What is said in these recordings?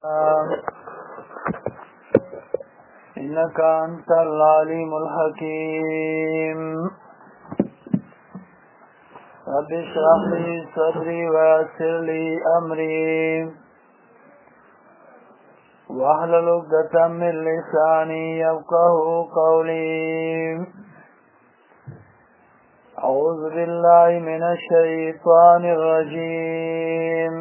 إنك أنت العليم الحكيم رب اشرح لي صدري ويسر لي أمري واحلل عقدة من لساني يفقهوا قولي أعوذ بالله من الشيطان الرجيم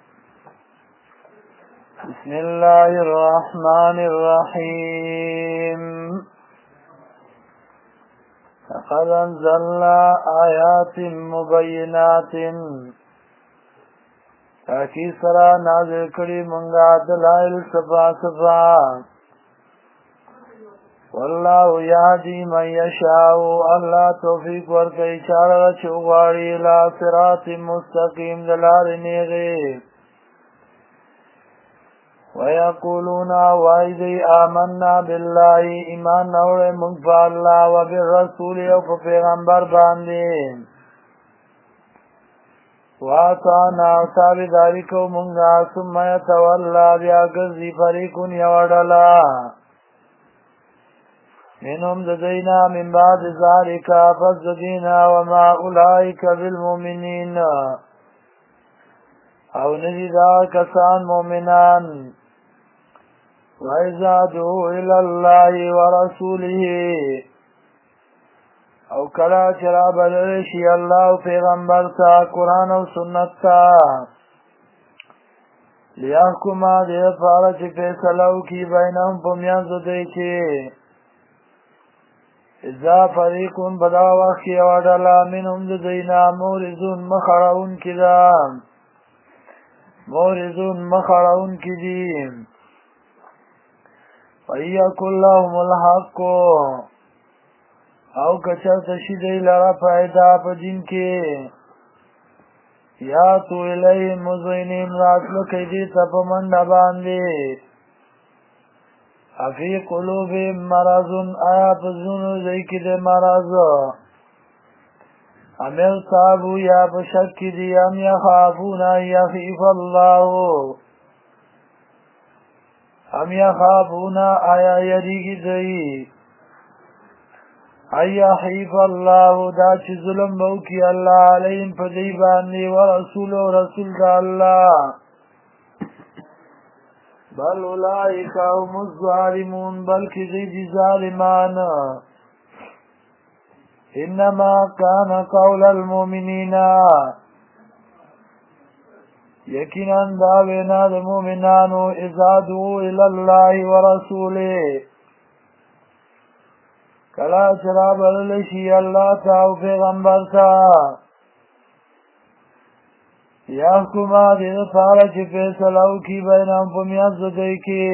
بسم الله الرحمن الرحيم لقد أنزلنا آيات مبينات تاکي سرا نازل کړي مونږه دلائل صفا صفا والله يهدي من يشاء الله توفيق ورکړي چاړه چوغاړي لا صراط مستقيم دلار نیغه ويقولون وَإِذَا آمَنَّا بِاللَّهِ إِيمان نوړې موږ په الله او بالرسول او په پیغمبر باندې وَأَطَعْنَا تابعداري کوو موږ ثم يتولى بیا ګرځي فريقون یو ډله منهم ددینا من بعد ذلك فزدینا وما أولئك بالمؤمنين او ندی دا کسان مؤمنان وَإِذَا دُعُوا إِلَى اللَّهِ وَرَسُولِهِ او کلا چرا بلل شي الله او پیغمبر تا قرآن او سنت تا لیحکم دې فارچ فیصلو کی بینهم پمیانز دې کې اذا فریقون بدا وقت یو ډله منهم ددینا مورزون مخړون کدا مورزون مخړون کدي وَيَكُنْ لَهُمُ الْحَقُّ او کچر تشیدی لرا فائدہ پا جن کے یا تو الیہ مزوینین راتلکی دیتا پا من باندے افی قلوب مرضن آیا پا زنو زیکی دے مرض امیل صابو یا پا شکی دی ام یخافون یخیف اللہ ام یخافون آیا یریگی دی ایا حیف اللہ دا چی ظلم بوکی اللہ علیہم پدی باندی ورسول و رسول دا اللہ بل اولائکا هم الظالمون بلکی زیدی ظالمان انما کان قول المؤمنین یقینا داوینا دا مومنانو اذا دعو الاللہ ورسوله کلا چرا بللشی اللہ تا و پیغمبر تا یحکم دې فارا چې فیصلو کی بینهم پمیاز دې کې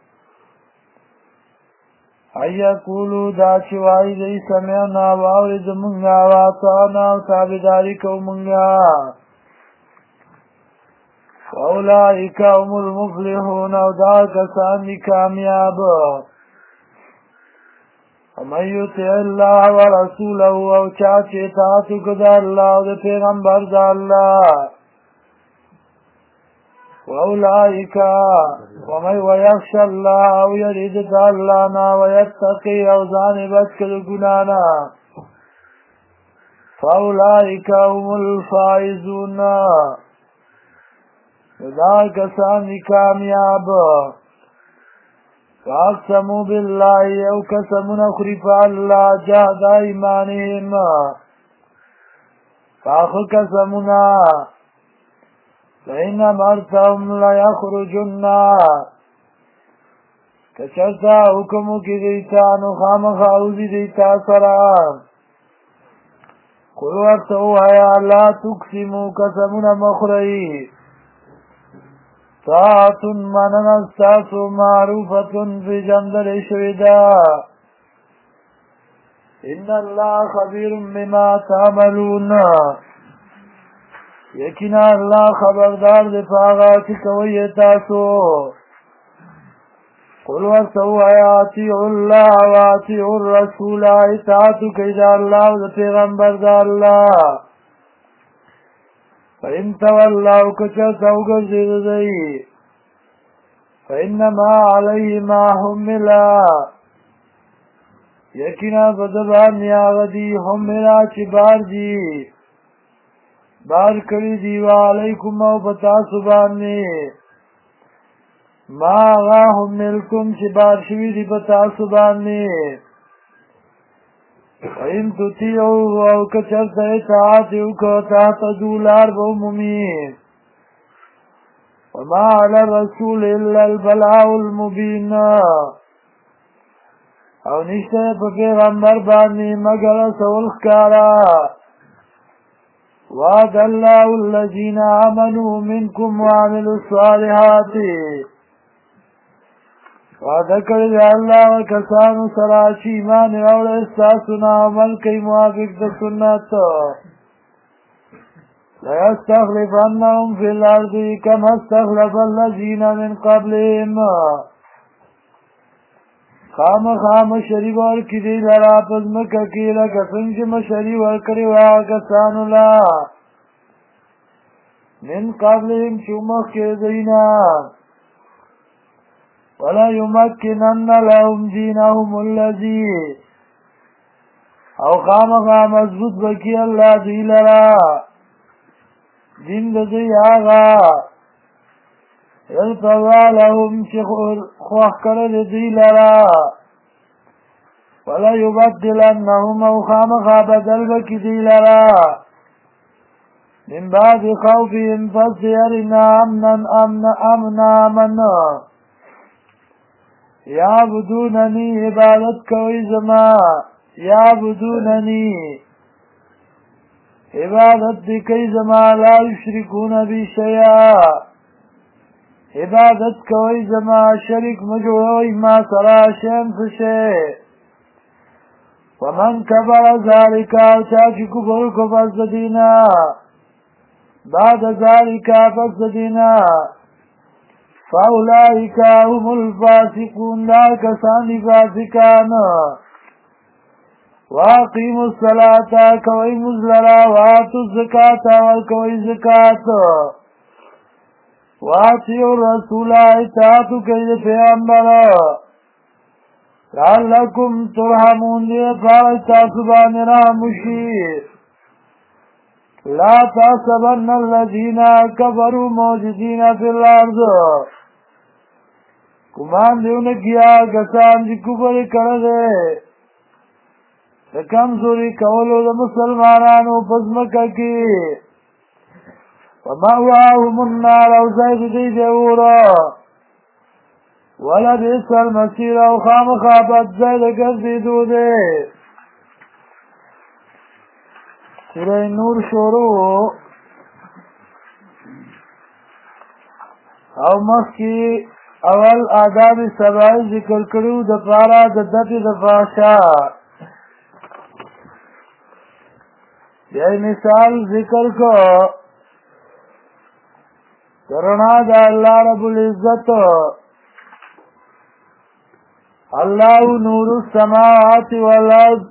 ایا کولو دا چې وای دې سمعنا واورې زمونږه واطعنا او تابعداري کوو مونږه اولئک هم المفلحون او دا کسان دي کامیاب ومن يطع الله ورسوله او چاچه اطاعت کدا الله او پیغمبر دا الله واولئک ومن يخشى الله او يريد الله نا ويتقي او ځان بچ کړه ګنانا فاولئک هم الفائزون دا کسان دي کامیاب فاقسموا بالله او قسمنا خريفا الله جهد ايمانهم فاخو قسمنا فإن مرتهم لا يخرجن کچرتا حکمو کی دیتا نخام خاوزی دیتا سرام قل ورطو آیا لا تقسمو قسمنا مخرئی طاعت منن استاسو معروفت فی جندر شویدا ان اللہ خبیر بما تعملون یقینا اللہ خبردار دی پاغا چی کوئی تاسو قل ورسو آیاتی اللہ واتی الرسول اطاعتو کئی دا اللہ و دا پیغمبر دا اللہ فإن تولوا كچرتاو گرزید دی فإنما علیه ما حملا یقینا بدبان یاغدی حملا چی بار دی بار کری دیو علیکم او پتا سبانی ما آغا حملکم چی بار شوی دی پتا سبانی وَإِن تُطِيعُوهُ او کچرت اطاعت کو تحت دولار بوممی وما على الرسول الا البلاغ المبین او نشته په پیغمبر باندې مگر رسول ښکارا وعد الله الذين آمنوا منكم وعملوا الصالحات وعده کړی دی الله کسانو سره چې ایمان راوړی ستاسو نه عمل کوي موافق د سنت ليستخلفنهم في الأرض كما استخلف الذين من قبلهم خام شری ورکړي دی لرا په ځمکه کې لکه څنګه چې مشري ورکړي وه هغه کسانو له من قبلهم چې مخکې دوی نه ولا يمكنن لهم دينهم الذي او خامخا مضبوط بکی الله دی لرا دین دی آغا ارتضا لهم چه خواه کرد دی لرا ولا يبدلنهم او خامخا بدل بکی دی لرا من بعد خوفهم فسيرنا امنا یعبدوننی عبادت کوئی زما یعبدوننی عبادت دی کئی زما لا یشرکون بی شیئا عبادت کوئی زما شرک مجوئی ما سرا شیم فشے ومن کبر ذالکا چاچی کبر کو پس دینا بعد ذالکا پس دینا فَأُولَئِكَ هُمُ الْفَاسِقُونَ لا کسانی فاسقان وَأَقِيمُوا الصَّلَاةَ کوئی مزلرا وَآتُوا الزَّكَاةَ وَالْكوئی زکاة وَأَطِيعُوا الرَّسُولَ اطاعت کئی پیغمبر لَعَلَّكُمْ تُرْحَمُونَ دے پارتا سبان رحمشی لا تحسبن الذين كفروا موجودين في الارض کمان دیونه کیا کسان چې کفر کړی د کمزوري کولو د مسلمانانو په ځمکه کې ومأواهم النار او ځای د دوی دی اوره ولبئس المصیر او خامخا بد ځای د ګرځېدو دی سورہ نور شروع او مخی اول آداب سبائی ذکر کرو د پارا د دفع د فاشا یعنی مثال ذکر کو کرنا دا اللہ رب العزت اللہ نور السماوات والارض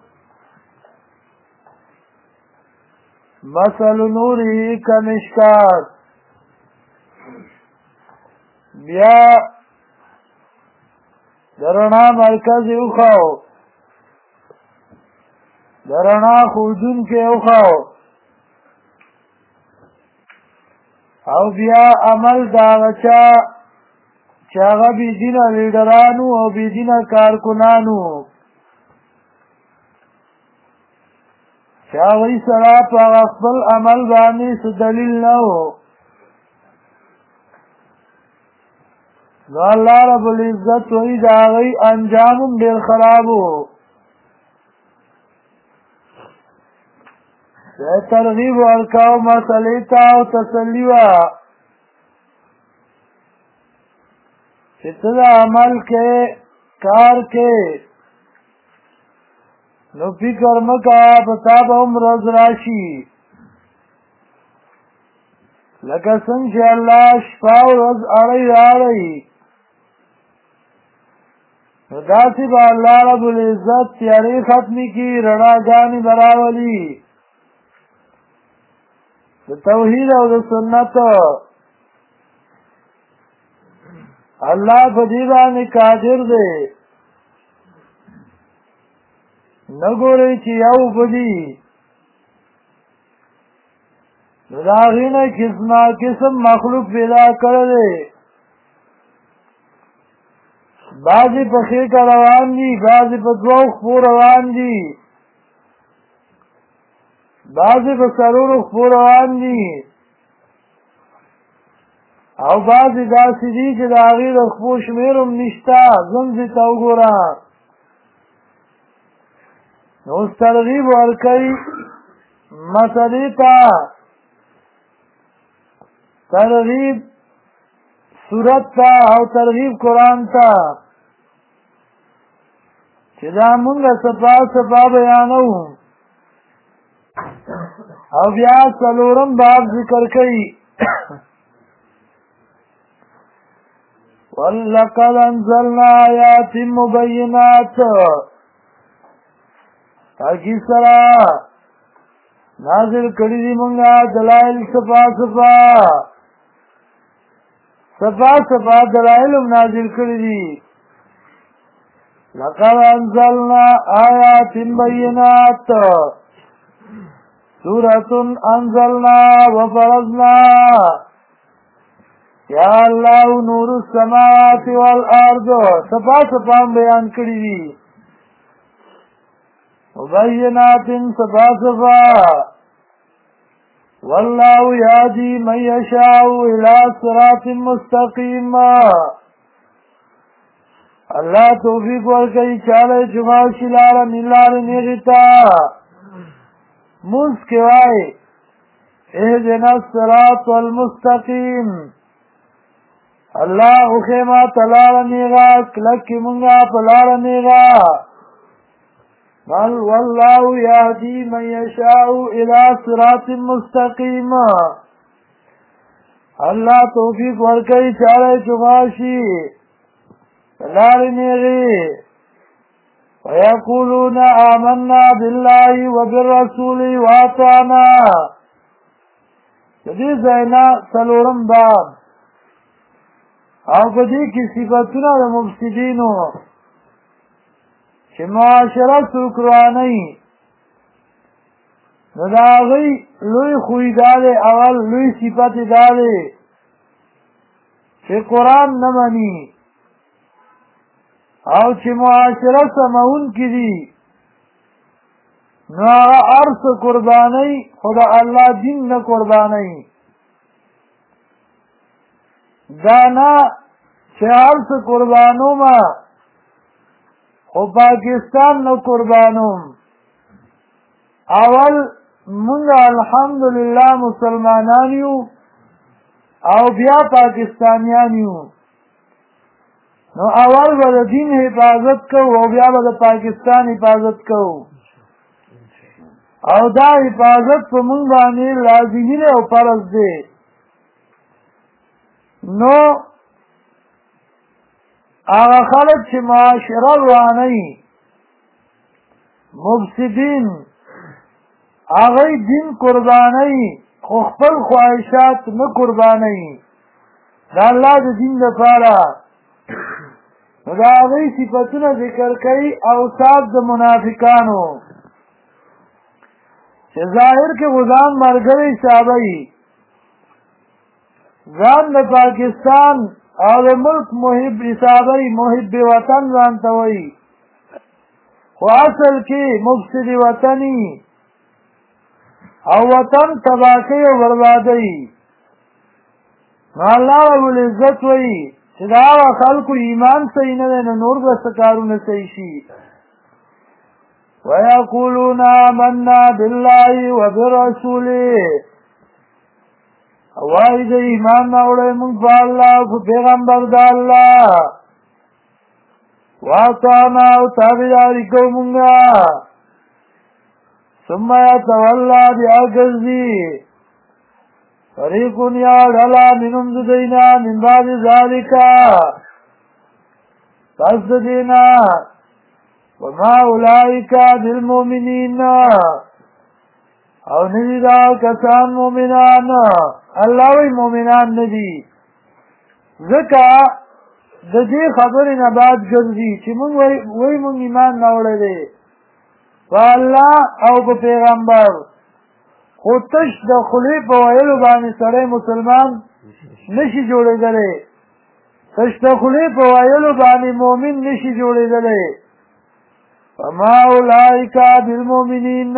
مثل نوره کمشکات بیا درنا مرکز اوخاو درنا خودون کے اوخاو او بیا عمل داغچا چاگا بی دین لیڈرانو او بی دین کارکنانو چاگی سرا پا غفل عمل بانی سدلیل نو نو اللہ رب العزت وی داغی انجامم دیر خرابو ترغیب ورکاو مسئلیتا و تسلیوہ چتدا عمل کے کار کے نو فکر مکا بتاب عمر راشی لکه څنګه چې الله شپه او ورځ اړی نو داسې به الله رب العزت تیارې ختمې کړي رڼاګانې به راولي د توحید او د سنت الله په دې باندې قادر دی نه ګورئ چې یو بدي نو د هغې نه قسمه قسم مخلوق پیدا کړی دی بعضې په خېټه روان دي بعضې په دوو خپو روان دي بعضې په څلورو خپو روان دي او بعضې داسې دي چې د هغې د خپو شمېر هم نشته زمزې ته وګوره نو اوس ترغیب ورکوي مسلې ته ترغیب سورت ته او ترغیب قرآن ته چې دا مونږه صفا صفا بیانو او بیا څلورم باب ذکر کوي وَلَقَدْ أَنزَلْنَا آيَاتٍ مُبَيِّنَاتٍ تاکي سره نازل کړي دي مونږه دلایل صفا صفا صفا صفا دلائل نازل کړي دي لقد انزلنا آیات بینات سورة انزلنا وفرضنا یا الله نور السماوات والارض صفا صفا بیان کړي دي وبینات صفا صفا والله يهدي من يشاء الى صراط مستقيم الله توفیق ورکړي چاله جمع شلال ملال نیغتا مسکوای اهدنا الصراط المستقيم الله خما تلال نیغا کلک منغا پلال نیغا والله يهدي من يشاء الى صراط مستقيم الله توفیق ورکړي چاله چغاشي لار نیغي ويقولون آمنا بالله وبالرسول واطعنا دې ځاینا څلورم باب او په دې کې صفاتونه د مفسدینو چې معاشره سوکرانه نو دا هغوی لوی خوی داده اول لوی صفت داده چې قرآن نه مني او چې معاشره سمون کی دي نو هغه هر څه قربانۍ خو د الله دین نه قربانۍ دا نه چې هر څه قربانومه خو پاکستان نو قربانوم اول مونږ الحمدلله مسلمانان یو او بیا پاکستانیان یو نو اول به د دین حفاظت کوو او بیا به د پاکستان حفاظت کوو او دا حفاظت په مونږ باندې لازمي دی او فرض دی نو هغه خلک چې معاشره روانوي مفسدین هغوی دین قربانوي خو خپل خواهشات نه قربانوي د الله د دین لپاره نو د هغوی صفتونه ذکر کوي اوصاف د منافقانو چې ظاهر کې غلام ملګری حسابوي ځان د پاکستان او د ملک محب حسابوي محب وطن ځان ته وایي خو اصل کې مفسد وطني او وطن تباه کوي او بربادوي نو الله رب العزت وایي چې دا هغه خلکو ایمان صحیح نه دی نو نور به څه کارونه صحیح شي ويقولون آمنا بالله وبرسوله وای د ایمان راوړی مونږ په الله او په پیغمبر د الله واطعنا او تابعداري کوو مونږه ثم يتولى بیا ګرځي فریق یعللا منهم زدینا من بعد ذلك پس دینا وما اولئک بالمؤمنین او ندی دا کسان مومنان الله وی مومنان ندی ذکا د دې خبرې نه بعد ګرځي چې موږ وایي موږ ایمان نه وړی دی په الله او په پیغمبر خو تش د خولې په ویلو باندې سړی مسلمان نشي جوړېدلی تش د خولې په ویلو باندې مؤمن نشي جوړېدلی فما اولئک بالمؤمنین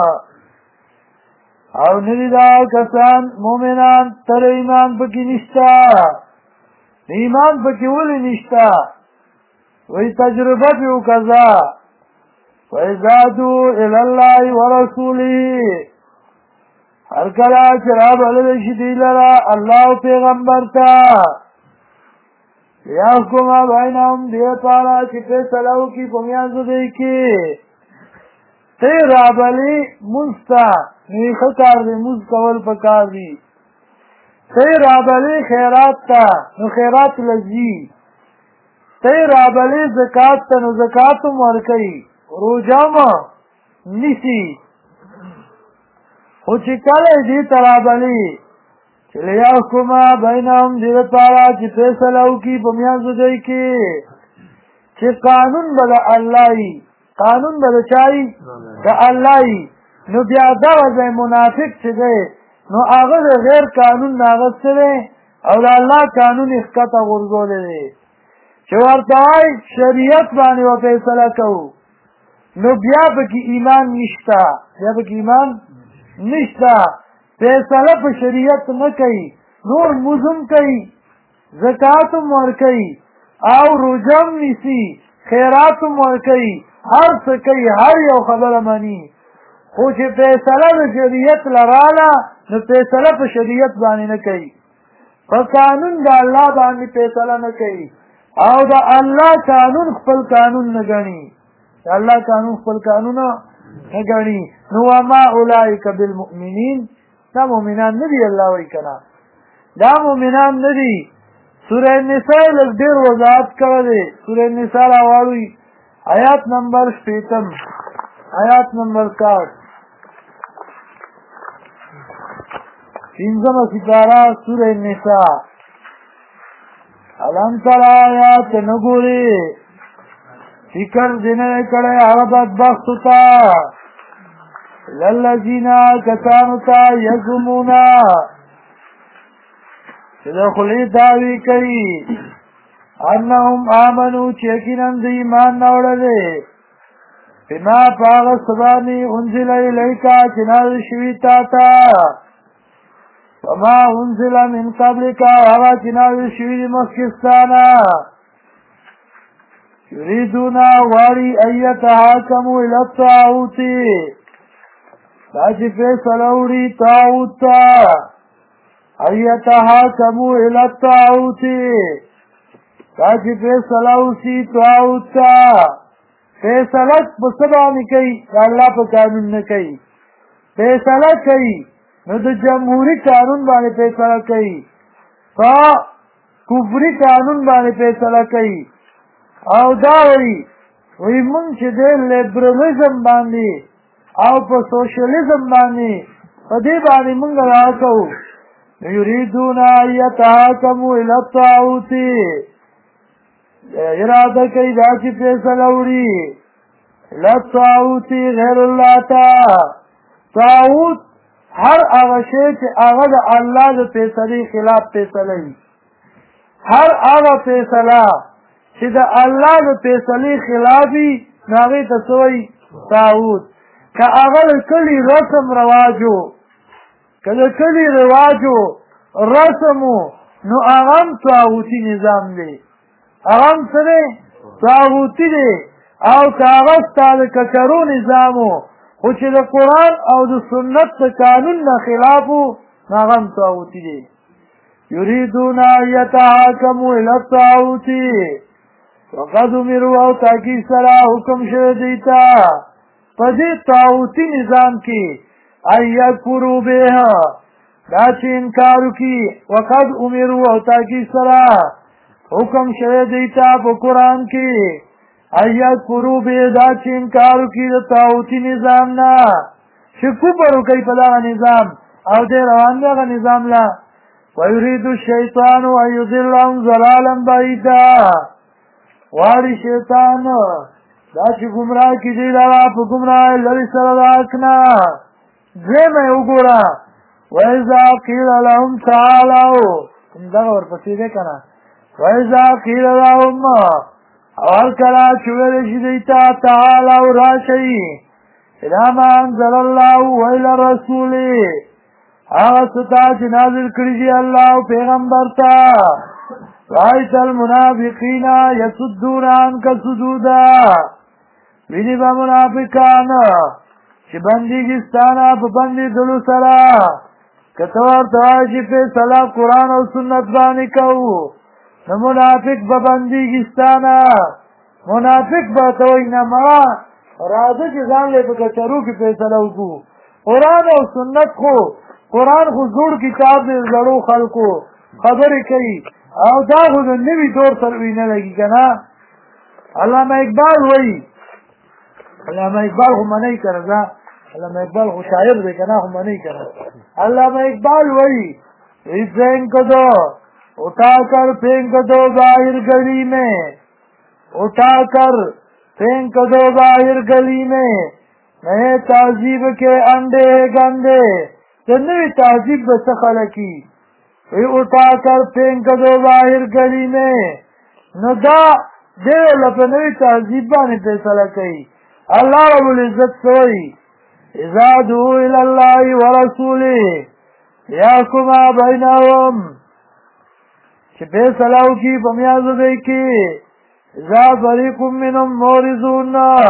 او ندی دا کسان مؤمنان تر ایمان پکې نشته ایمان پکې ولې نشته وایي تجربه پې وکړه وَإِذَادُوا إِلَى اللَّهِ وَرَسُولِهِ هر کله چې رابلل شي دوی لره الله او پیغمبر ته لیحکم بینهم دې پاره چې فیصله وکړي په میانځ دوی کې ته رابلې مونځ ته نو یې ښه کار دی مونځ کول پکار دي ته رابلې خیرات ته نو خیرات لځي ته رابلې زکات ته نو زکات هم ورکوي روجامه نیسی خو چې کله دې ته رابلې چې لیحکم بینهم دې لپاره چې فیصله وکړي په میانځ دوی کې چې قانون به د الله وي قانون به د چا وي د الله وي نو بیا دغه ځای منافق چې دی نو هغه د غیر قانون نه اخیستی دی او د الله قانون یې ښکته غورځولی دی چې ورته وایي شریعت باندې به فیصله کوو نو بیا پکې ایمان نشته بیا پکې ایمان نشته فیصله په شریعت نه کوي نور مزم کوي زکات هم ورکوي او روژه هم نیسي خیرات هم ورکوي هر څه کوي هر یو خبره مني خو چې فیصله د شریعت لراله نو فیصله په شریعت باندې نه کوي په قانون د الله باندې فیصله نه کوي او د الله قانون خپل قانون نه ګڼي د الله قانون خپل قانون نه ګڼي نو وما اولئک بالمؤمنین دا مؤمنان نه دي الله وایي که نه دا مؤمنان نه دي سوره نساء لږ ډېر وضاحت کړی دی سوره نساء راواړوي آیات نمبر 60 آیات نمبر 60 پنځمه سپاره سوره نساء الم تر آیات نه ګورې فکر دې نه کړی هغه بدبختو ته للذین کسانو ته یزعمون چې د خولې دعوې کوي انهم آمنوا چې یقینا د ایمان نه وړلی بما په هغه څه باندې انزل الیک چې نازل شوي تا ته وما انزل من قبلک هغه چې نازل شوي دي مخکې ستا نه یریدون غواړي ان یتحاکموا الی الطاغوت دا چې فیصله وړي طاغوت ته ان یتحاکموا الی الطاغوت دا چې فیصله وشي طاغوت ته فیصله په څه باندې کوي د الله په قانون نه کوي فیصله کوي نو د جمهوري قانون باندې فیصله کوي په کفري قانون باندې فیصله کوي او دا وایي مونږ چې د لیبرالېزم باندې او په سوشلیزم باندې په دې باندې مونږ را کوو یریدون ان یتحاکموا الی الطاغوت اراده کوي دا چې فیصله وړي الی الطاغوت غیر الله ته طاغوت هر هغه شی چې هغه د الله د فیصلې خلاف فیصله وي هر هغه فیصله چې د الله د فیصلې خلاف وي نو هغې ته څه وایي طاغوت که هغه د کلي رسم رواجو که د کلي رواجو رسمو نو هغه هم طاغوتي نظام دی هغه هم څه دی طاغوتي دی او که هغه ستا د ککرو نظامو خو چې د قرآن او د سنت د قانون نه خلاف و نو هغه هم طاغوتي دی یریدون ان یتحاکموا الی الطاغوت وقد امروا او تاکید سره حکم شوی دی ته په دې طاغوتي نظام کې ان یکفروا بها دا چې انکار وکړي وقد امروا او تاکید سره حکم شوی دی ته په قرآن کې ان یکفروا به دا چې انکار وکړي د طاغوتي نظام نه چې کفر وکړي په دغه نظام او دی روان دغه نظام له ويريد الشيطان ان يضلهم ضلالا بعيدا غواړي شیطان دا چې ګمراه کړي لرا په ګمراه لري سره راکنا زمه وګورا وإذا قيل لهم تعالوا دا ورپسې ده کنه وإذا قيل لهم اول کلا چویل شي دیتا تعالوا راشي الى ما انزل الله والى الرسول هغه ستا چې نازل کړی دی الله پیغمبر ته رایت المنافقین یصدون عنک صدودا ویني با منافقان چې بندګي ستانه په بندي دلو سره کتور تواجی په صلاح قرآن او سنت باندې کوو نو منافق په بندګي ستانه منافق به توي نه ما راځي چې ځان له بکچرو کې فیصله وکړو قرآن او سنت خو قرآن خو جوړ کتاب دې زړو خلکو خبرې کوي او دا خو د نوي دور سره وینه لګي کنه علامه اقبال وایي علامه اقبال خو منی کړه علامه اقبال خو شاعر دی کنه خو منی کړه علامه اقبال وایي فینک دو اٹھا کر پھینک دو ظاہر گلی میں اٹھا کر پھینک دو ظاہر گلی میں نئے تہذیب کے انڈے گندے جنوی تہذیب بس خلقی اٹھا کر پھینک دو ظاہر گلی میں نو دا دے لپنوی تہذیب باندې فیصله کوي الله رب العزت سوئی اذا دعوا الى الله ورسوله يحكم بينهم چې فیصله وکړي په میانځ دوی کې اذا فريق منهم معرضون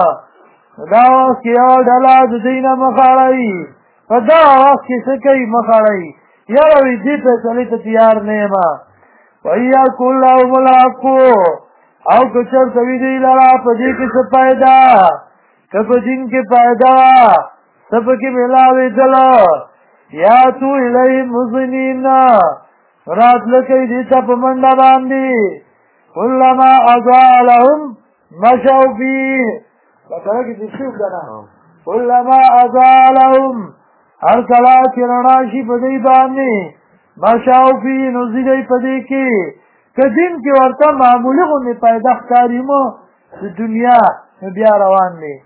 دا وخت کې یو ډله د دوی نه مخاړی په دا وخت کې څه کوي مخاړی یاره وي دې فیصلې ته تیار نه یم وَيَقُلْ لَهُمُ الْحَقُّ او که چېرته وي دوی لره په دې کې څه فایده که په دین کې فایده څه پکې ملاوېدله یاتو الیهم مذعنین راتله کوي دې ته په منډه باندې کلما اضاء لهم مشوا فیه بکره کې دې شو کنه کلما اضاء لهم هر کله چې رڼا شي په دې باندې مشوا فیه نو ځي دی په دې کې که دین کې ورته معمولي غوندې پیدا ښکاري مو د دنیا بیا روان دی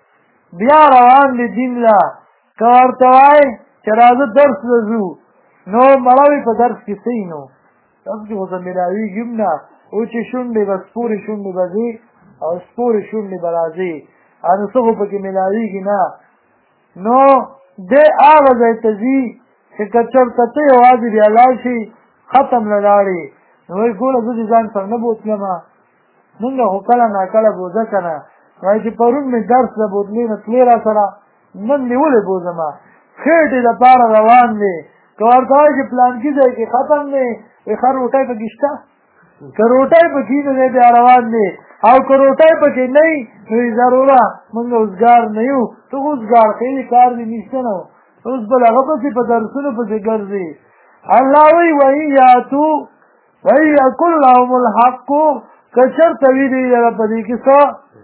دین لا که ورته وایي چې راځه درس لځو نو مړوي په درس کې صحیح نو تاسو کې خو زه ملاویږي هم نه او چې شونډې به سپورې شونډې به ځي او سپورې شونډې به راځي نو څه خو پکې ملاویږي نه نو دی هغه ځای ته ځي چې که چېرته ته یوازې بیا لاړ شي ختم له لاړې نو وایي ګوره زه دې ځان سره نه بوتلمه مونږ خو کله ناکله بوځه که نه وایي چې پرون مې درس له بوتلې نه تلې را سره نن مې ولې بوځمه خېټې دپاره روان دی که ورته وایي چې پلانکي ځای کې ختم دی وایي ښه روټۍ پکې شته که روټۍ پکې نو دی بیا روان دی او که روټۍ پکې نه وي نو وایي ضروره مونږ اوزګار نه یو ته اوزګار ښې کار دې نشته نو اوس بل هغه پسې په درسونو پسې ګرځي الله وایي وَإِيَّاتُ وَيَقُلْ لَهُمُ الْحَقُّ که چېرته وي دوی لره په دې کې څه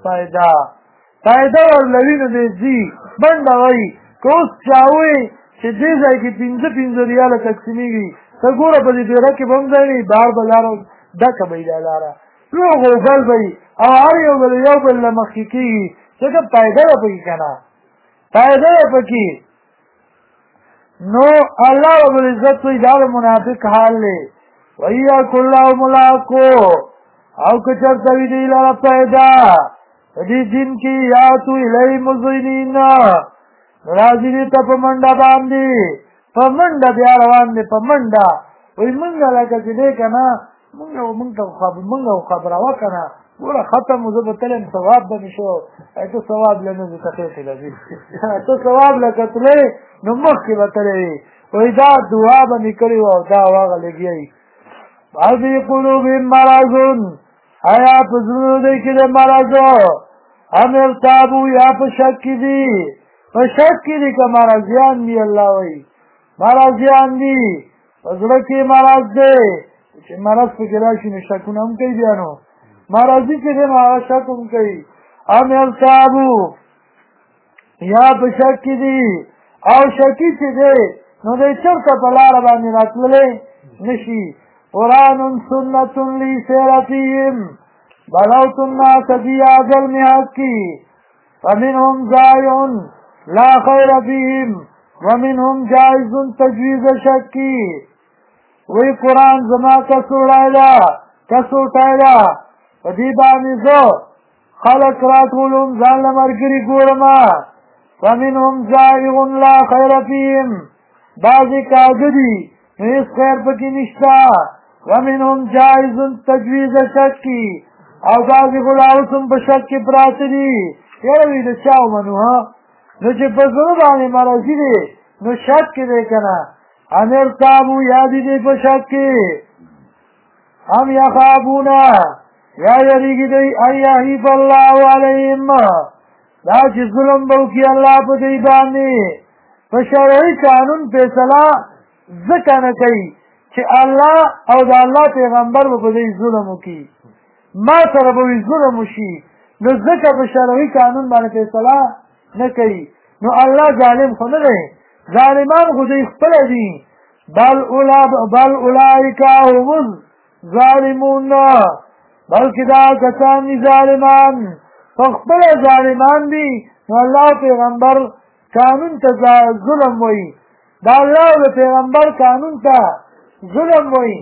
فایده ورلوي نو دی ځي منډه وایي که اوس چا وایي چې دې ځای کې پنځه ریاله تقسیمېږي ته ګوره په دې ډېره کې به هم ځای نه وي بهر به لاره ډکه به وي دا لاره لوغ غوغل به وي او هر یو به له یو بل نه مخکې کېږي ځکه فایده به پکې که نه فایده به پکې نو الله رب العزت وایي دا د منافق حال دی وَإِيَّاكُمْ لَهُمُ الْحَقُّ او که چېرته وي دوی لره فایده په دې دین کې یاتو الیهم مذعنین راځي دې ته په منډه باندې په منډه بیا روان دی په منډه وایي مونږ لکه چې دی که نه مونږ ته خبره وکړه نه ګوره ختم زه به تلم ثواب به مې شو ته ثواب له نه ځې ته خېټې له ځې ته ثواب له کتلې نو مخکې به تللی وي وایي دا دعا به مې کړې وه او دا واغه لګیا وي فی قلوبهم مرض آیا په زړونو دوی کې د مرضو ام ارتابو یا په شک کې دي په شک کې دي که مرضیان دي الله وایي مرضیان دي په زړه کې مرض دی چې مرض پکې راشي نو شکونه هم کوي بیا نو مرضي چې دی نو هغه شک هم کوي ام ارتابو یا په شک کې دي او شکي چې دی نو دی چېرته په لاره باندې راتللی نشي قرآن سنة لسيرتهم بلوت الناس في هذا المحك فمنهم زائع لا خير فيهم ومنهم جائز تجويز شك وی قرآن زما کسوٹایلا ودیبانی زو خلق راتولم ځان لمرګری ګورما ومنهم زائغ لا خیر فیهم بعضی کاغدی هیڅ خیر پکې نشتا ومنهم جائز تجویز شکی او بعضی غلاوسم په شک کې پراته دي یاره وی د چا ومنو ها نو چې په زړه باندې مرضی دی نو شک کې دی که نه امر تابو یادی دی په شک کې هم یخافونا یا یریږي دی ان یحیف الله علیهم دا چې ظلم به وکړي الله په دوی باندې په شرعي قانون فیصله ځکه نه کوي چې الله او د الله پیغمبر به په دوی ظلم وکړي ما سره به وي ظلم وشي نو ځکه په شرعي قانون باندې فیصله نه کوي نو الله ظالم خو نه دی ظالمان خو دوی خپله دي بل اولئک هم الظالمون بلکې دا کسان دي ظالمان فخپله ظالمان دي نو الله پیغمبر قانون ته ظلم وایي دا الله او پیغمبر قانون ته ظلم وایي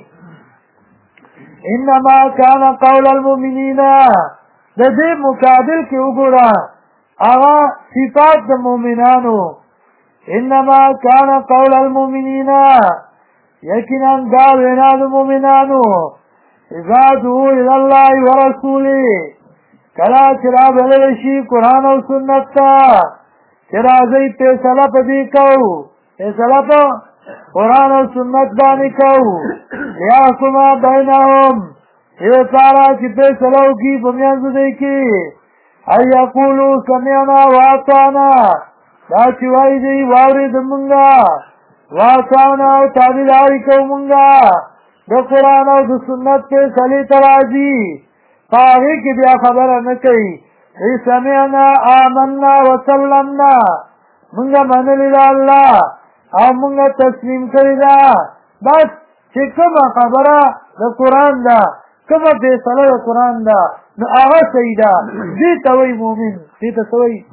انما كان قول المؤمنین د دې مقابل کې وګوره هغه صفات د مؤمنانو انما كان قول المؤمنین یقینا دا وینا د مؤمنانو اذا دعوا الى الله ورسوله کلا چې رابلل شي قرآن او سنت ته چې راځئ فیصله په دې کوو فیصله په قرآن او سنت باندې کوو لیحکم بینهم دې لپاره چې فیصله وکړي په منځ دوی کې ان یقولوا سمعنا واطعنا دا چې وایي دوی واورېد مونږه واطعنا او تابعداري کوو مونږه د قرآن او د سنت فیصلې ته راځي هغې کې بیا خبره نه کوي سمعنا آمنا وسلمنا مونږه منلې ده الله او مونږه تسلیم کړې ده بس چې کومه خبره د قرآن ده کومه فیصله د قرآن ده نو هغه صحیح ده دې ته وایي مؤمن دې ته څه وایي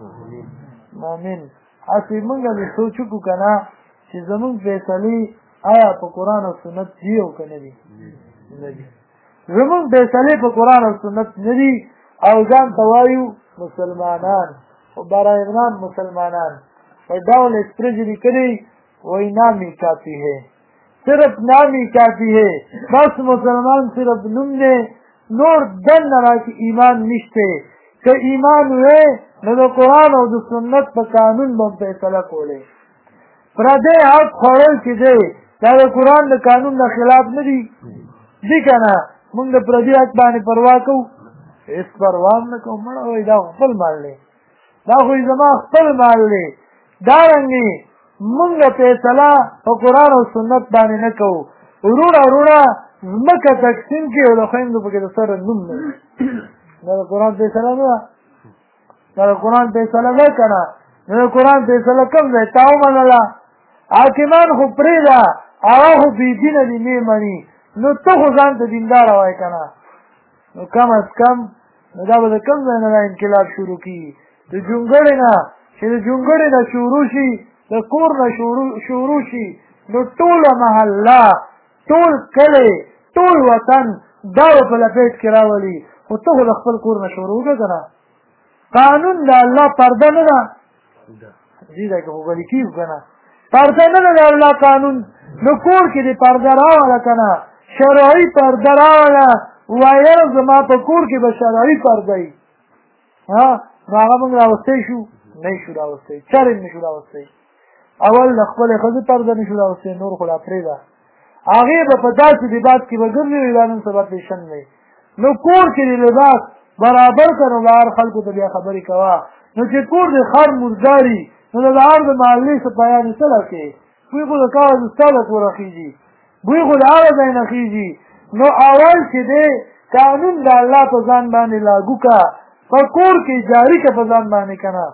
مؤمن هسې مونږه مې سوچ وکړو که نه چې زمونږ فیصلې آیا په قرآن او سنت دي او که نه دي نه دي زمونږ فیصلې په قرآن او سنت نه دي او ځان ته وایو مسلمانان او برایغنان مسلمانان په ډول اسپرج لیکلي وہی نام ہی کافی ہے صرف نام ہی کافی ہے بس مسلمان صرف نم نے نور دن نرا کی ایمان نشتے کہ ایمان ہوئے نو د قرآن او د سنت په قانون باندې فیصله کولې پردی حق خوړل چې دی دا د قرآن د قانون د خلاف نه دي دي که نه مونږ د پردي حق باندې پروا کوو هېڅ پروا نه کوو مړه وایي دا خپل مال دی دا خو زما خپل مال دی دارنګې مونږ فیصله په قرآن او سنت باندې نه کوو وروڼه ځمکه تقسیم کړي او د خویندو پکې د سره نوم نه دا د قرآن فیصله نه ده دا د قرآن فیصله نه که نه نو د قرآن فیصله کوم ځای تا ومنله حاکمان خو پرېږده هغه خو بېدینه دي نه مني نو ته خو ځان ته دینداره وایې که نه نو کم از کم نو دا به د کوم ځای نه دا انقلاب شروع کېږي د جونګړې نه چې د جونګړې نه شروع شي د کور نه شروع شي نو ټوله محله ټول کلی ټول وطن دا به په لپیټ کې راولي خو ته خو د خپل کور نه شروع وکړه که نه قانون د الله پرده نه ده دې ځای کې خو غلي کېږو که نه پرده نه ده د الله قانون نو کور کې دې پرده راوله که نه شرعي پرده راوله وایه زما په کور کې به شرعي پرده وي نو هغه موږ راوستی شو نه شو راوستی چرې نه شو راوستی اول د خپلې ښځې پرده نه شو راوستی نور خو لا پرېږده هغې به په داسې لباس کې به ګرځوي دا نن سبا فیشن دی نو کور کې د لباس برابر که نو د هر خلکو ته بیا خبرې کوه نو چې کور د خر مرداري نو د هر د محلې څه پیانې څه له کې بوی خو د کاغذ ستا له کوره خېږي بوی خو د هغه ځای نه خېږي نو اول چې دی قانون د الله په ځان باندې لاګو که په کور کې جاري که په ځان باندې که نه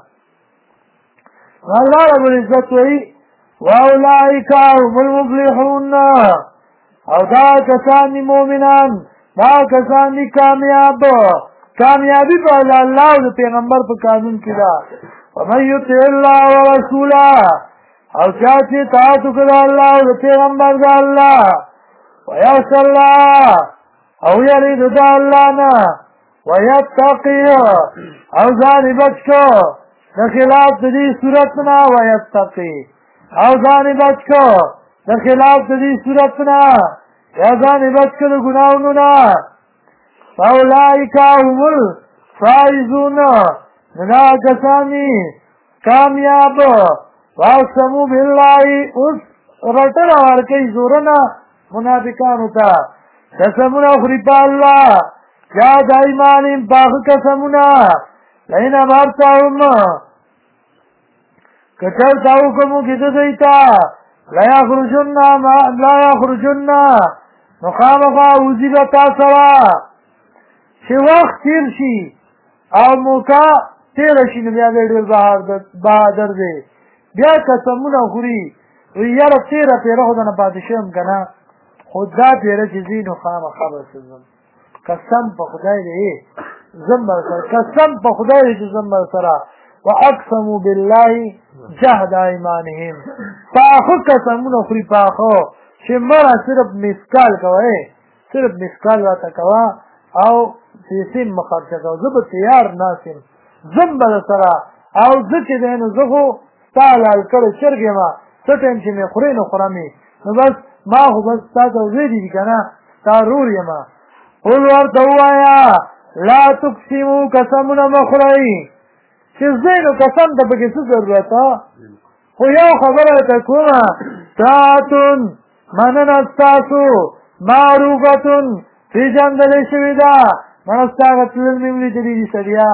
الله رب العزت وایي واولئک هم المفلحون او دا کسان دی مومنان دا کسان دی کامیابی په الله او پیغمبر په قانون کې دا ومن یطع الله ورسوله او چا چې اطاعت وکړي الله او پیغمبر د الله ويخشى الله او يريد د الله نه ويتقي او ځان بچ کو د خلاف د دې صورت نه ويتقي او ځان بچ کو د خلاف د دې صورت نه یا ځان بچ کو د ګناہوں نه فاولئک هم الفائزون دا کسانی کامیاب واقسموا بالله اس رټل ورکی زورنا منافقانو ته قسمونه خوري په الله یا دایمانیم باغ قسمونه لئن امرتهم کچر تاو کومو کده دیتا لا یخرجن نخامخا وزیبتا سوا چه وقت تیر شي او موقع تیر شي نو بیا ډېر بهادر دی بیا قسمونه خوري یاره تیره پیره خو دنه پاتې شم که نه خو دا پیره چې ځي نو خامخا به ځم قسم په خدای دی زم بر سره قسم په خدای دی چې زم بر سره واقسموا بالله جهد ایمانهم پاخو قسمونه خوري پاخو چې مړه صرف مسکال کوئ صرف مسکال راته کوه او پیسې مه خرچه کوه زه به تیار ناسم زم به در سره او زه چې دی نو زه خو ستا حلال کړی چرګ یمه څه ټایم چې مې خورې نو خورمې نو بس ما خو بس ستا ته وزېدي دي که نه ستا رور یمه قل ورته ووایه لا تقسمو قسمونه مه خورئ چې زه نو قسم ته پکې څه ضرورت خو یو خبره ته کومه ساعتون مننه ستاسو معروفتون پیژندلی شوې ده منه ستا هغه تلل مې ولیدلي دي سړیا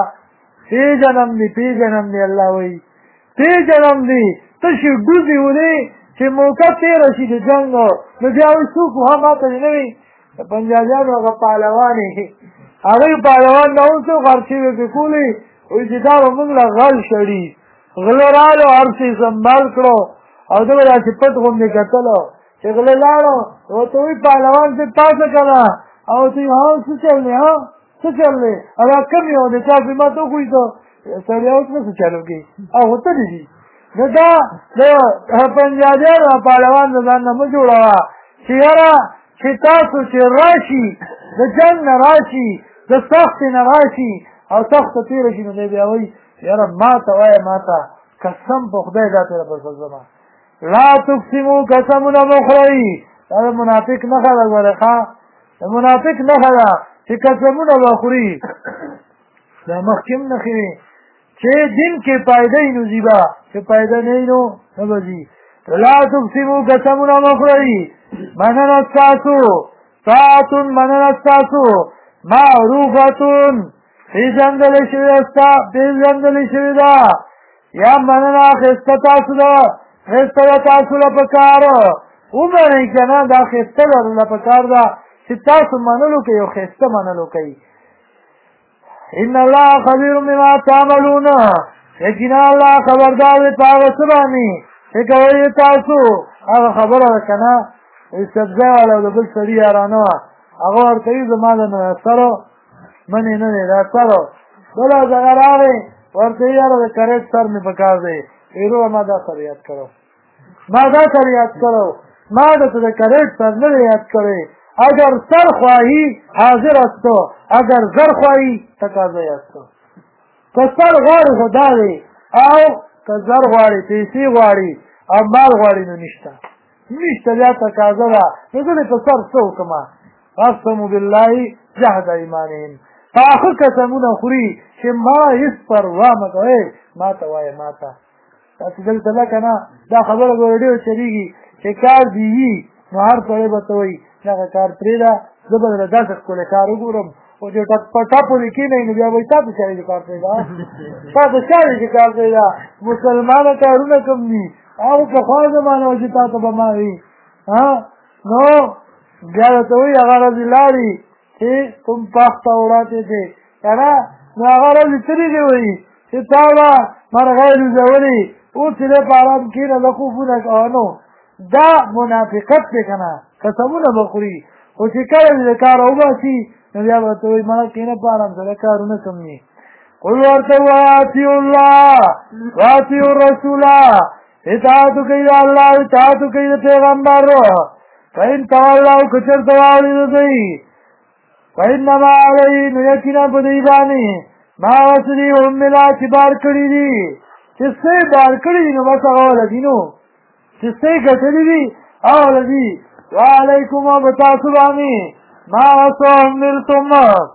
پیژنم دی الله وایي پیژنم دی تشې ډوزې ولې چې موقع تېره شي د جنګ نو بیا وایي څوک هم ماته دې نه وي د پنجابیانو هغه پهلوانې هغوی پهلوان نه اوس خرچې وې کولې وایي چې دا به موږ له غل شړي غله راغلو هر څه یې سنبال کړو او ده به داسې پټ غوندې کتلو چې غله لاړو ورته وایي پهلوان چې پاسه که نه او ته څه چل دی څه چل دی هغه کم یو دی چا قیمت وکړي ته سړی اوس نه څه چل وکړي او غوتلي دي نو دا د پنجابیانو پهلوان د ځان نه مه جوړوه چې یاره چې تاسو چې راشي د جنګ نه راشي د سختې نه راشي او سخته تېره شي نو دی بیا وایي یاره ماته وایه ماته قسم په خدای دا تېره پر زما لا تقسمو قسمونه مه خورئ دا د منافق نښه ده ګوره ښه د منافق نښه ده چې قسمونه به خوري دا مخکې هم نښې وې چې دین کې فایده وي نو ځي به چې فایده نه وي نو نه به ځي لا تقسمو قسمونه مه خورئ مننه ستاسو ساعتون مننه ستاسو معروفتون پیژندلی شوې ده یا مننه اخیسته تاسو ده خیسته ده تاسو له پکار ومنئ که نه دا خیسته له پکار ده چې تاسو منلو کوي او خیسته منلو کوي ان الله خبیر بما تعملون یقینا الله خبردار دی په هغه څه باندې چې کوئ تاسو هغه خبره ده که نه سبزی والا د بل سړي یارانه وه هغه ورته وي زما د سرو منې نه دی دا سرو بله دغه راغی ورته وي یاره د کرېټ سر مې په کار دی ویرو ما دا سر یاد کړو ما درته د کرېټ سر نه دی یاد کړی اگر سر خواهی حاضر استو اگر زر خواهی تقاضا استو که سر غواړي خو دا دی او که زر غواړي پیسې غواړي او مال غواړي نو نشته بیا تقاضا ده نو زه دې په سر څه وکړمه اقسموا بالله جهد ایمانهم پاخه قسمونه خوري چې ما هېڅ پروا مه کوئ ماته وایه ماته تاسې دلته لکه نه دا خبره به ډېر چلېږي چې کار دې وي نو هر سړی به ته وایي دغه کار پرېږده زه به درله داسې ښکلی کار وګورم او چې په ټاپو دې کښېنئ نو بیا به وایي تا ته چا دې کار پرېږده تا ته چا دې کار پرېږده مسلمانه کارونه کم دي هغه پخوا زمانه وه چې تا ته به ما وي نو بیا درته وایي هغه ورځې لاړې چې تم پخته وړاتے تھے که نه نو هغه ورځې تلې دې وایي چې تا به مرغۍ روزولې اوس چې دی په ارام کښېنه له خوبونه کوه نو دا منافقت دی که نه قسمونه به خوري خو چې کله د کار وباسي نو بیا به ته وایي مړه کښېنه په ارام سره کارونه کوم دي قل ورته ووایه اطیعوا الله واطیعوا الرسول اطاعت وکړئ د الله اطاعت وکړئ د پیغمبر فإن تولوا که چېرته واوړېده دوی فإنما علیه نو یقینا په دوی باندې ما هغه څه دي حمله چې بار کړي دي چې څه یې بار کړي دي نو بس هغه ولدي نو چې څه یې ګټلي دي هغه ولدي وعلیکم او په تاسو باندې ما هغه څه حملتم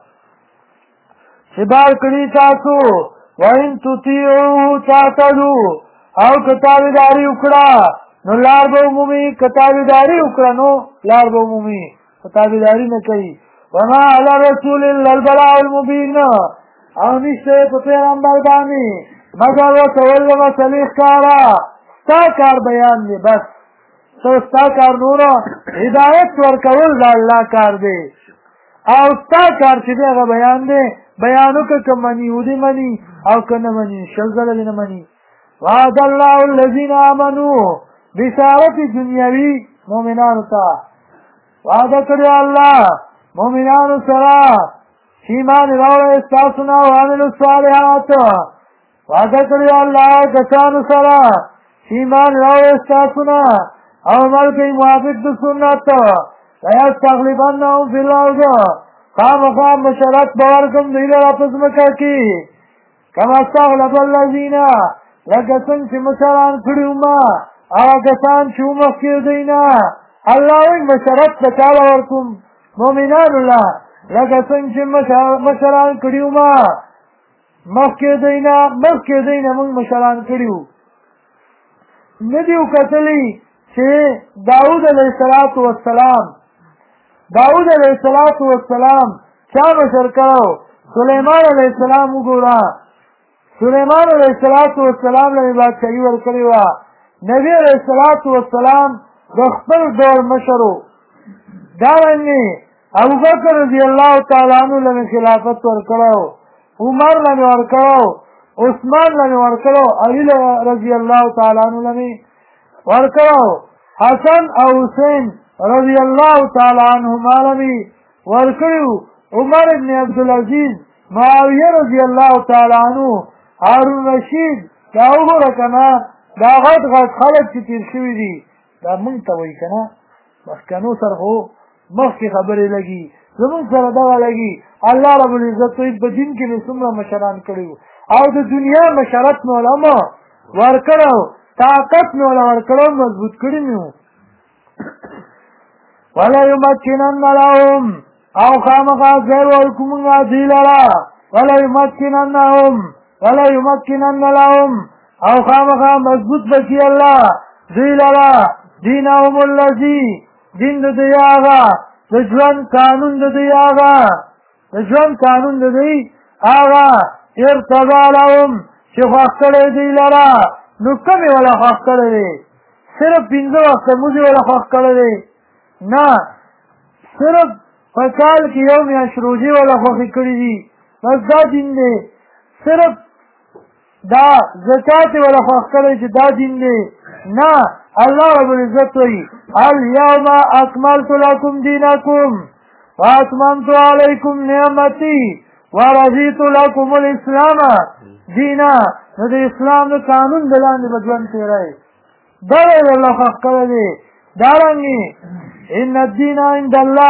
چې بار کړي تاسو وإن تطیعوه تهتدوا او که تابعداري وکړه نو لار به ومومي که تابعداري وکړه نو لار به ومومي که تابعداري نه کوي وما علی رسول الا البلاغ المبین او نشته په پیغمبر باندې مگر رسول د مسلې ښکاره ستا کار بیان دی بس ستا کار نورو هدایت ورکول د الله کار دی او ستا کار چې دی هغه بیان دی بیان وکړه که مني ودې مني او که نه مني شل ځله دې نه مني وعد الله الذین آمنوا بشارت دنیاوي مؤمنانو ته وعده کړی الله مؤمنانو سره چې ایمان راوړی ستاسو نه او عملو الصالحات وعده کړی الله کسانو سره چې ایمان راوړی ستاسو نه او عمل کوي موافق د سنت لیستخلفنهم فی الارض خامخا مشرت به ورکړم دوی لره په ځمکه کې کما استخلف الذین لکه څنګه چې مشران کړي وو ما هغه کسان چې وو مخکې دوی نه الله وایي مشرت به چا له ورکوم مؤمنانو له لکه څنګه چې مشران کړي وو ما مخکې دوی نه موږ مشران کړي وو نه دي وکتلي چې داود علیه السلام چا مشر کړو سلیمان علیه السلام وګوره سلیمان علیه السلام له بادشاهي ورکړې وه نبي علیه السلام د خپل دور مشر و دارنګې ابوبکر رضی الله تعالی عنه له خلافت ورکړو عمر له ورکړو عثمان له ورکړو علي رضی الله تعالی عنه له ورکړو حسن او حسین رضی الله تعالی عنهما له ورکړو عمر ابن عبدالعزیز معاویه رضی الله تعالی عنه هارون رشید دا وګوره که نه دا غټ خلک چې تېر شوي دي دا مونږ ته وایي که نه مخکنو سره خو مخکې خبرې لګي زمونږ سره دغه لګي الله رب العزت وایي په دین کې مې څومره مشران کړي وو او د دنیا مشرت مې ولما ورکړو طاقت مې وله ورکړو مضبوط کړي مې وو وليمکنن لهم او خامخا ځای ورکو مونږ دوی لره وليمکنن لهم او خامخا مضبوط بکی الله دوی لره دینهم الذي دین د دوی هغه د ژوند قانون د دوی هغه ارتضی لهم چې خوښ کړی دوی لره نو کومې وله خوښ کړی دی صرف 5 وخته مونځ وله خوښ کړی دی نه صرف په کال کې یو میاشت روژې وله خوښې کړي دي بس دا دین دی صرف دا زکات ولا خوښ کړی چې دا دین دی نه الله رب العزت وایي الیوم اکملت لکم دینکم واتممت علیکم نعمتي ورضیت لکم الاسلام دینا نو د اسلام د قانون د لاندې به ژوند تېروئ دا یې الله خوښ کړی دی دارنګې ان الدین عند الله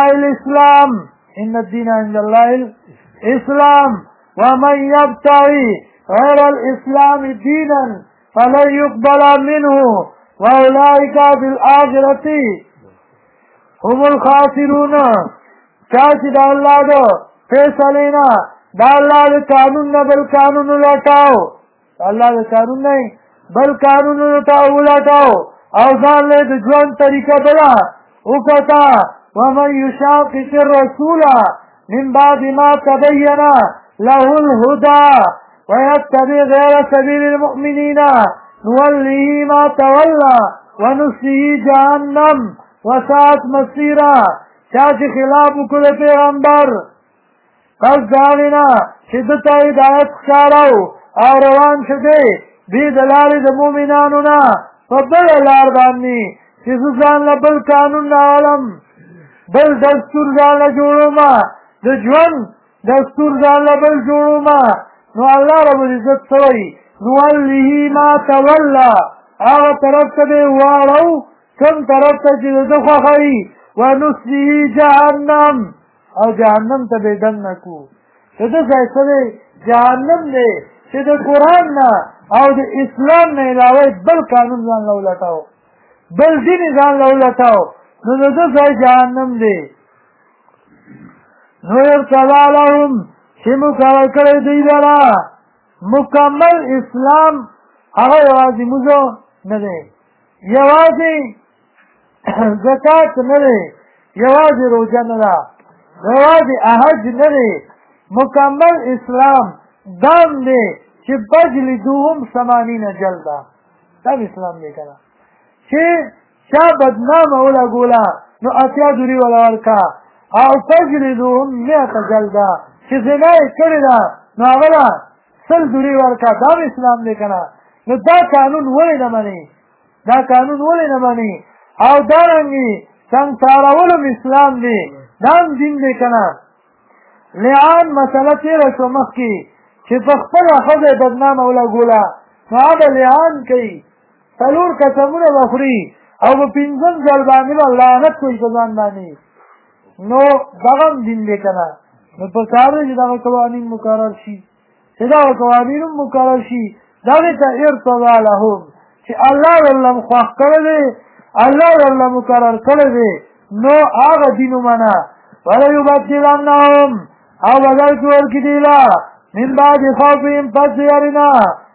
الاسلام ومن يبتغي غير الاسلام دينا فلن يقبل منه واولئك في الاخره هم الخاسرون چاچی دا اللہ دو فیصلینا دا اللہ دا قانون نا بل قانون لٹاو اللہ دا قانون نہیں بل قانون لٹاو اوزان لے دا جوان طریقہ بلا اکتا ومن يشاقق الرسول من بعد ما تبين له الهدى ويتبع غير سبيل المؤمنين نوله ما تولى ونصله جهنم وساعت مصيرا چاچی خلاف کل پیغمبر پس داغینا شدتا ہدایت خشاراو او روان شده بی دلال دا مومنانونا فبل لار باننی چې زه ځان له بل قانون راولم بل دستور ځان له جوړومه د ژوند دستور ځان له بل جوړومه نو الله رب العزت څه وایي نوله ما توله هغه طرف ته به واړو کوم طرف ته چې ده خوښوي ونصله جهنم او جهنم ته به دننه کړو د ده ځای څه دی جهنم دی چې د قرآن نه او د اسلام نه علاوه بل قانون ځان له ولټاو بل دین ځان له ولټاو نو د ده ځای جهنم دی نو ارتضا لهم چې مقرر کړی دوی لره مکمل اسلام هغه یوازې موزه نه دی یوازې زکات نه دی یوازې روژه نه ده یوازې حج نه دی مکمل اسلام دام دی چې بجلدوهم 80 جلده دا اسلام دی کنه چې چا بدنامه ولګوله نو 80 دوري ولا ورکا او تجلدوهم 100 جلده چې زنا یې کړې ده نو هغه 100 دوري ورکا دا اسلام دی کنه نو دا قانون ولې نه مني دا قانون ولې نه مني او دارنګې څنګه اسلام دی دا دین دی کنه لعان مسله تیره شوه مخکې چې په خپله ښځه یې بدنامه ولګوله نو هغه لعان کوي 4 قسمونه به خوري او په 5 ځل باندې به لعنت کوي په ځان باندې نو دغه هم دین دی که نه نو پکار دی چې دغه قوانین مقرر شي چې دغه قوانین هم مقرر شي دغې ته ارتضا لهم چې الله ورله خوښ کړی دی الله ورله مقرر کړی دی نو هغه دین ومنه وليبدلنهم او بدل کې ورکړي دی له من بعد خوفهم پس د یارې نه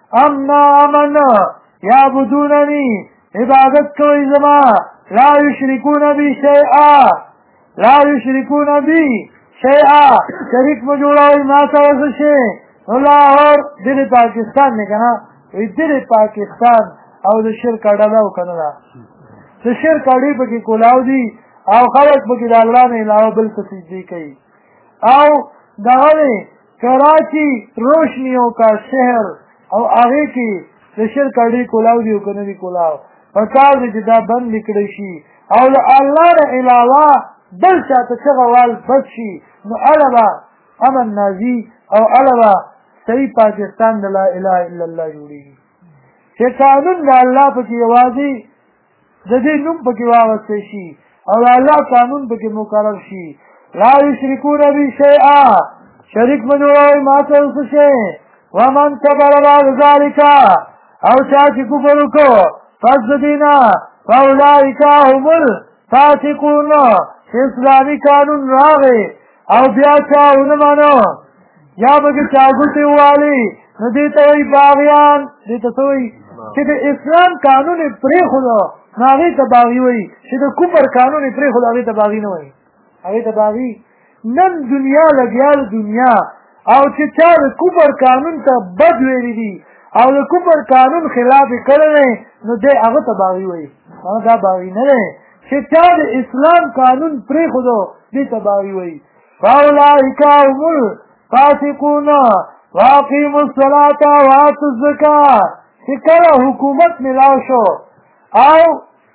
امن یعبدونني عبادت کوي زما لا یشرکون بی شیئا لا یشرکون بی شیئا شریک مو جوړوئ ما سره څه شی نو لاهور دل پاکستان دی که نه وایي دل پاکستان او د شرک اډه ده او که نه ده د شرک اډې پکې کولاو دي او خلک پکې د الله نه علاوه بل څه سجدې کوي او دغه دی کراچي روشنیو کا شهر او هغې کې د شرک اډې کولاو دي او که نه دي کولاو پکار دی چې دا بند کړی شي او د الله نه علاوه بل چاته چغه وال بس شي نو هله به امن نازي او هله به صحیح پاکستان د لا اله الا الله جوړېږي چې قانون د الله پکې یوازې د دې نوم پکې واغستی شي او د الله قانون پکې مقرر شي لا یشرکون بی شیئا شریک مه جوړوئ ما سره څه شی ومن کفر بعد ذلک او چا چې کفر وکړو پس د دې نه فاولئک هم الفاسقون چې اسلامي قانون راغی او بیا چا ونه مانو یا پکې چا ګوتې ووالي نو دې ته وایي باغیان دې ته څه وایي چې د اسلام قانون یې پرېښودو نو هغې ته باغي وایي چې د کفر قانون یې پرېښودو هغې ته باغي نه وایي هغې ته باغي نن دنیا لګیا د دنیا او چې چا د کفر قانون ته بد ویلي دي او د کفر قانون خلاف یې کړی دی نو دی هغه ته باغي وایي دا باغي نه دی چې چا د اسلام قانون پرېښودو دې ته باغي وایي فاولئک هم الفاسقون واقیموا الصلاة وآتوا الزکاة چې کله حکومت ملاو شو او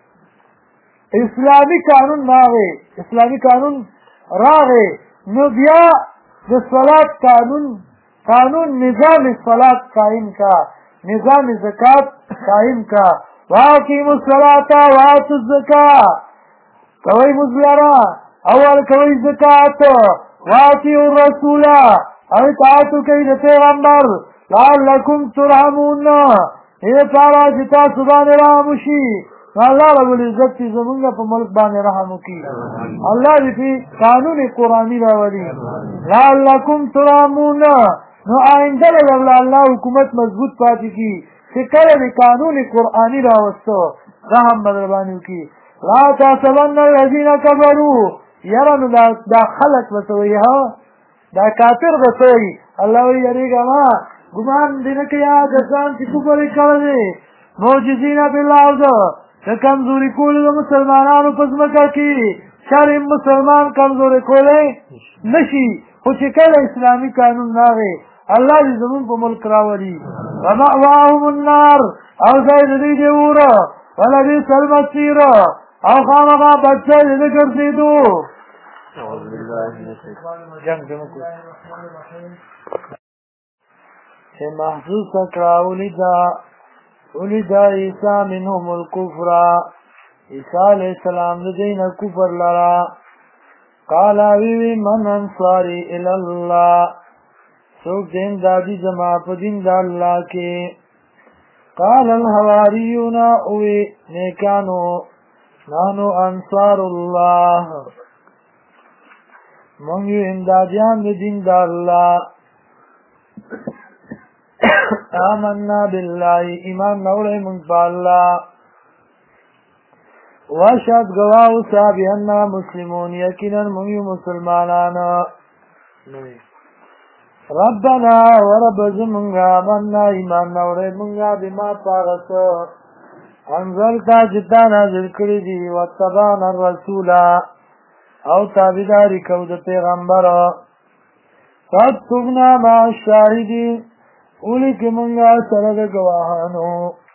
اسلامي قانون راغی نو بیا د صلات قانون نظام صلات قائم کا نظام زکات قائم کا واقیموا الصلاة وآتوا الزکاة کوئ مزلرا اول کوئ زکات واطیعوا الرسول او اطاعتو کوئ د پیغمبر لعلکم ترحمون دې پاره چې تاسو باندې رحم وشي الله رب العزت چې زمونږ په ملک باندې رحم وکړي الله دې قانون قرآني راولي لعلکم ترحمون نو آئنده له الله حکومت مضبوط پاتې کړي چې کله دې قانون قرآني راوستو رحم به در باندې وکړي لا تحسبن الذین کفروا یاره نو دا خلک به څه وایي دا کافر به څه وایي الله وایي یارېږه ما ګمان دې نه کوي هغه کسان چې کفر یې کړی دی معجزین فی الارض د کمزوري کولو د مسلمانانو په ځمکه کې شرم مسلمان کمزوري کولی نه شي خو چې کله اسلامي قانون راغی الله دې زمونږ په ملک راولي ومأواهم النار او ځای د دوی دی اوره ولبئس المصیر او خامخا بچه ذکر سیدو جنگ دمکو چه محسوس اکرا اولیدا عیسیٰ منهم الکفر عیسیٰ علیہ السلام دین کفر لرا قال وی من انصاری الاللہ سوک دین دادی زما پا دین دا اللہ کے قال الحواریون اوی نیکانو نانو انصار اللہ منگیو امدادیان دین دا اللہ آمنا باللہ ایمان نوڑے منگ پا اللہ واشهد گواو صحابی اننا مسلمون یقینا منگیو مسلمانانا ربنا ورب زمنگا مننا ایمان نوڑے منگا بما پاغسو انزلتا جتا نازل کری دی واتبان الرسولا او تابداری کود پیغمبر فاتبنا مع الشاہدین اولی که منگا سرد گواهانو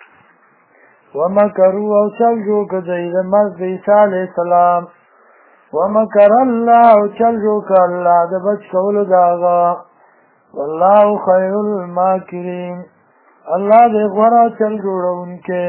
ومکرو او چل جو کدید مرد عیسیٰ علیہ السلام ومکر اللہ او چل جو که اللہ دا بچ کول داغا واللہ خیر الماکرین اللہ دے غورا چل جوڑا انکے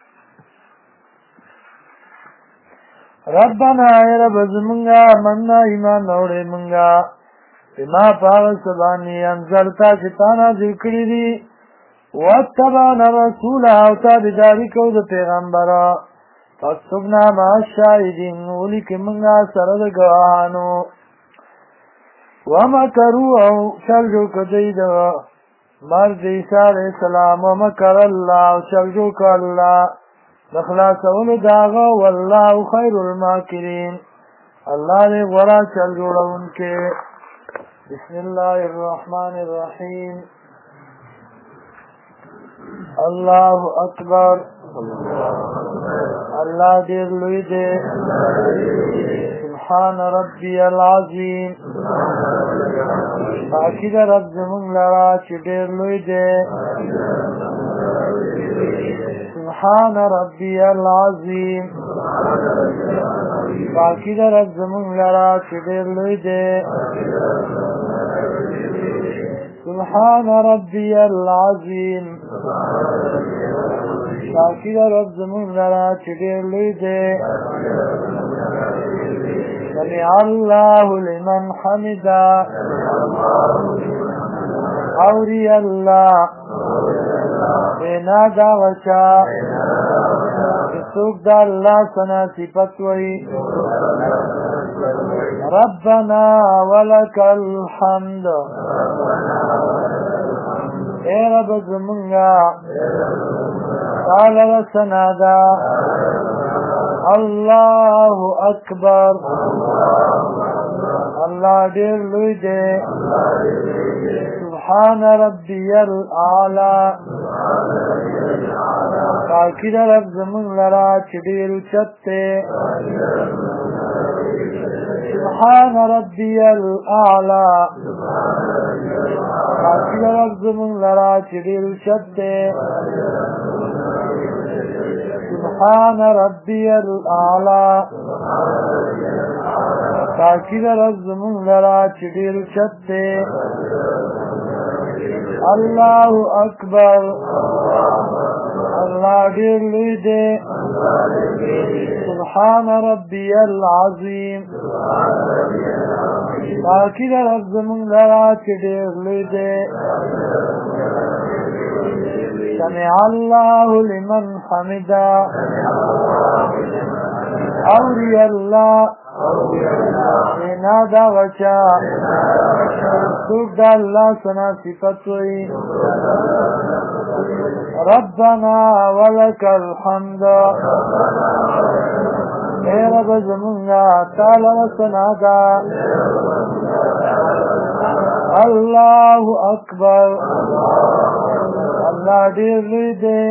ربنا اے رب زمنگا مننا ایمان نوڑے منگا بما پاغ سبانی انزلتا چتانا ذکری دی واتبعنا رسول او تابداری کو د پیغمبر فاکتبنا مع الشاهدین ولی که منگا سرد گواهانو ومکرو او چلجو کدید مرد عیسیٰ علیہ السلام ومکر اللہ او چلجو که اللہ نخلاص اولو داغا واللہ خیر الماکرین اللہ دے غورا چلجو رون کے بسم اللہ الرحمن الرحیم اللہ اکبر اللہ دیر لوی دے سبحان ربی العظیم باقی دا رب زمون لرا چی دیر لوی دے سبحان ربی العظیم باقی دا رب زمون لرا چی دیر لوی دے سبحان ربی العظیم باقی دا رب زمون لرا چی دیر لوی دے سمع اللہ لمن حمدا اوری اللہ بینا دا غچا سوک دا اللہ سنا صفت وی ربنا ولک الحمد اے رب زمنگا قال رسنا دا اللہ اکبر اللہ دیر لوی دے سبحان ربی الاعلی باقی دا رب زمن لرا چی دیر چتے سبحان ربی الاعلی باقی دا رب زمن لرا چی دیر چتے سبحان ربی الاعلی باقی دا رب زمن لرا چی دیر چتے اللہ اکبر اللہ دیر لوی دے سبحان ربی العظیم باقی دا رب زمن لرا چی دیر لوی دے سمع اللہ لمن حمدا اوری اللہ بینا دا وچا سوک دا اللہ سنا صفت وی ربنا ولک الحمد اے رب زمنگا تعالی و سنا دا اللہ اکبر اللہ دیر لوی دے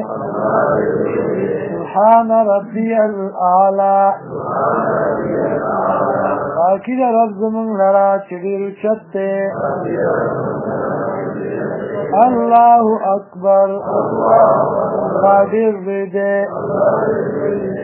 سبحان ربی الاعلی باقی دا رب زمن لرا چدیر چتے اللہ اکبر اللہ دیر لوی دے